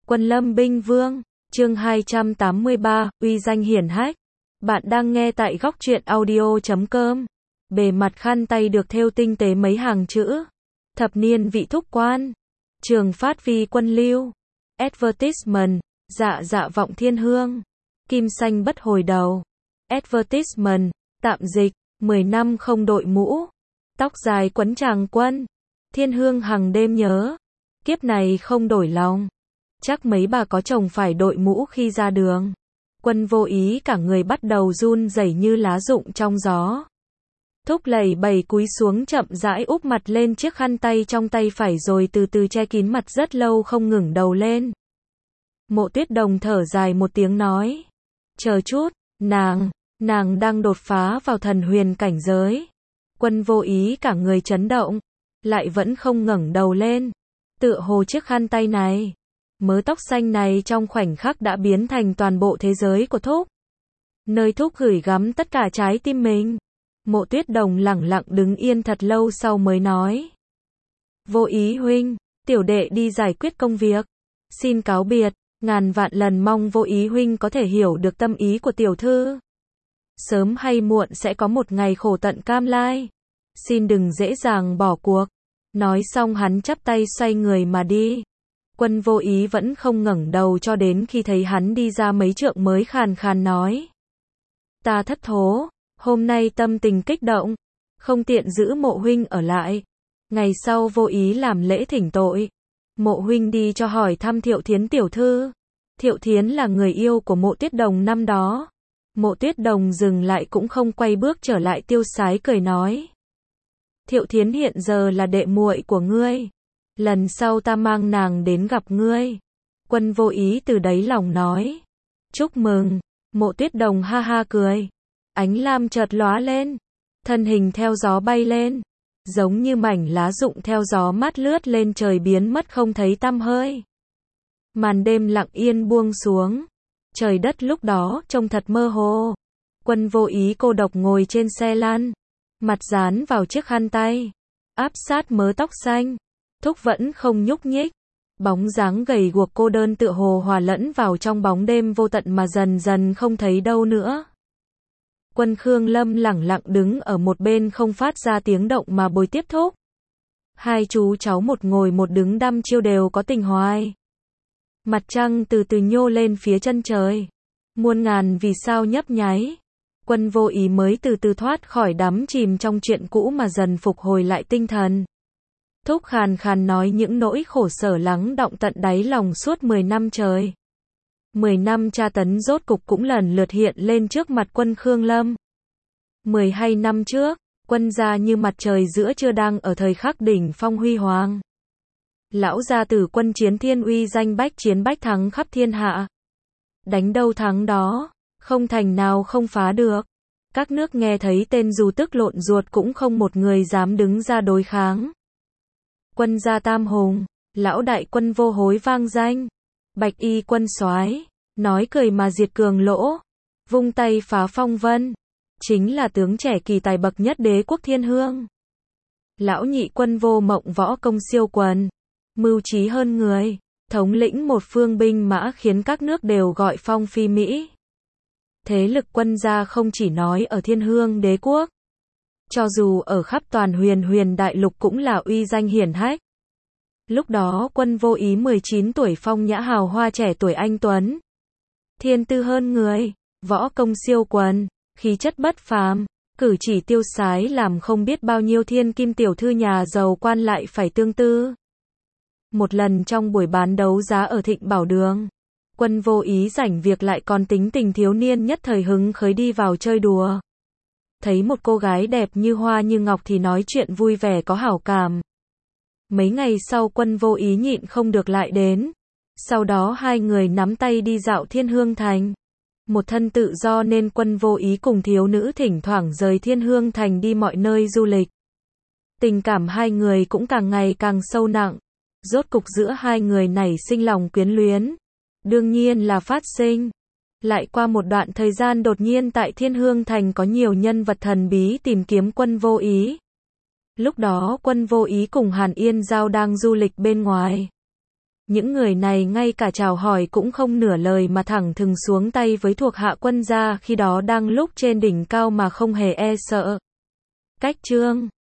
Quân Lâm Binh Vương, chương 283, uy danh hiển hách. Bạn đang nghe tại góc truyện audio.com. Bề mặt khăn tay được thêu tinh tế mấy hàng chữ. Thập niên vị thúc quan. Trường phát vi quân lưu. Advertisement, dạ dạ vọng thiên hương. Kim xanh bất hồi đầu. Advertisement, tạm dịch, 10 năm không đội mũ. Tóc dài quấn tràng quân. Thiên hương hằng đêm nhớ. Kiếp này không đổi lòng. Chắc mấy bà có chồng phải đội mũ khi ra đường. Quân vô ý cả người bắt đầu run rẩy như lá rụng trong gió. Thúc lẩy bẩy cúi xuống chậm rãi úp mặt lên chiếc khăn tay trong tay phải rồi từ từ che kín mặt rất lâu không ngẩng đầu lên. Mộ Tuyết Đồng thở dài một tiếng nói. Chờ chút, nàng đang đột phá vào thần huyền cảnh giới. Quân vô ý cả người chấn động, lại vẫn không ngẩng đầu lên. Tựa hồ chiếc khăn tay này, mớ tóc xanh này trong khoảnh khắc đã biến thành toàn bộ thế giới của Thúc. Nơi Thúc gửi gắm tất cả trái tim mình. Mộ Tuyết Đồng lẳng lặng đứng yên thật lâu sau mới nói. Vô ý huynh, tiểu đệ đi giải quyết công việc. Xin cáo biệt, ngàn vạn lần mong vô ý huynh có thể hiểu được tâm ý của tiểu thư. Sớm hay muộn sẽ có một ngày khổ tận cam lai. Xin đừng dễ dàng bỏ cuộc. Nói xong hắn chắp tay xoay người mà đi. Quân vô ý vẫn không ngẩng đầu cho đến khi thấy hắn đi ra mấy trượng mới khàn khàn nói. Ta thất thố, hôm nay tâm tình kích động, không tiện giữ mộ huynh ở lại. Ngày sau vô ý làm lễ thỉnh tội. Mộ huynh đi cho hỏi thăm Thiệu Thiến tiểu thư. Thiệu Thiến là người yêu của Mộ Tuyết Đồng năm đó. Mộ Tuyết Đồng dừng lại cũng không quay bước trở lại tiêu sái cười nói. Thiệu Thiến hiện giờ là đệ muội của ngươi. Lần sau ta mang nàng đến gặp ngươi. Quân vô ý từ đáy lòng nói. Chúc mừng. Mộ Tuyết Đồng ha ha cười. Ánh lam chợt lóa lên. Thân hình theo gió bay lên. Giống như mảnh lá rụng theo gió mát lướt lên trời biến mất không thấy tăm hơi. Màn đêm lặng yên buông xuống. Trời đất lúc đó trông thật mơ hồ. Quân vô ý cô độc ngồi trên xe lăn. Mặt dán vào chiếc khăn tay. Áp sát mớ tóc xanh. Thúc vẫn không nhúc nhích. Bóng dáng gầy guộc cô đơn tựa hồ hòa lẫn vào trong bóng đêm vô tận mà dần dần không thấy đâu nữa. Quân Khương Lâm lẳng lặng đứng ở một bên không phát ra tiếng động mà bồi tiếp Thúc. Hai chú cháu một ngồi một đứng đăm chiêu đều có tình hoài. Mặt trăng từ từ nhô lên phía chân trời. Muôn ngàn vì sao nhấp nháy. Quân vô ý mới từ từ thoát khỏi đắm chìm trong chuyện cũ mà dần phục hồi lại tinh thần. Thúc khàn khàn nói những nỗi khổ sở lắng đọng tận đáy lòng suốt 10 năm trời. 10 năm tra tấn rốt cục cũng lần lượt hiện lên trước mặt quân Khương Lâm. 12 năm trước, quân gia như mặt trời giữa trưa đang ở thời khắc đỉnh phong huy hoàng. Lão gia tử quân Chiến Thiên uy danh bách chiến bách thắng khắp thiên hạ. Đánh đâu thắng đó, không thành nào không phá được. Các nước nghe thấy tên dù tức lộn ruột cũng không một người dám đứng ra đối kháng. Quân gia tam hùng, lão đại quân vô hối vang danh. Bạch y quân soái, nói cười mà diệt cường lỗ, vung tay phá phong vân, chính là tướng trẻ kỳ tài bậc nhất đế quốc thiên hương. Lão nhị quân vô mộng võ công siêu quần, mưu trí hơn người, thống lĩnh một phương binh mã khiến các nước đều gọi phong phi Mỹ. Thế lực quân gia không chỉ nói ở thiên hương đế quốc, cho dù ở khắp toàn huyền đại lục cũng là uy danh hiển hách. Lúc đó quân vô ý 19 tuổi phong nhã hào hoa trẻ tuổi anh tuấn. Thiên tư hơn người, võ công siêu quần, khí chất bất phàm, cử chỉ tiêu sái làm không biết bao nhiêu thiên kim tiểu thư nhà giàu quan lại phải tương tư. Một lần trong buổi bán đấu giá ở Thịnh Bảo Đường, quân vô ý rảnh việc lại còn tính tình thiếu niên nhất thời hứng khởi đi vào chơi đùa. Thấy một cô gái đẹp như hoa như ngọc thì nói chuyện vui vẻ có hảo cảm. Mấy ngày sau quân vô ý nhịn không được lại đến. Sau đó hai người nắm tay đi dạo Thiên Hương Thành. Một thân tự do nên quân vô ý cùng thiếu nữ thỉnh thoảng rời Thiên Hương Thành đi mọi nơi du lịch. Tình cảm hai người cũng càng ngày càng sâu nặng. Rốt cục giữa hai người nảy sinh lòng quyến luyến. Đương nhiên là phát sinh. Lại qua một đoạn thời gian đột nhiên tại Thiên Hương Thành có nhiều nhân vật thần bí tìm kiếm quân vô ý. Lúc đó quân vô ý cùng Hàn Yên Giao đang du lịch bên ngoài. Những người này ngay cả chào hỏi cũng không nửa lời mà thẳng thừng xuống tay với thuộc hạ quân gia khi đó đang lúc trên đỉnh cao mà không hề e sợ. Cách chương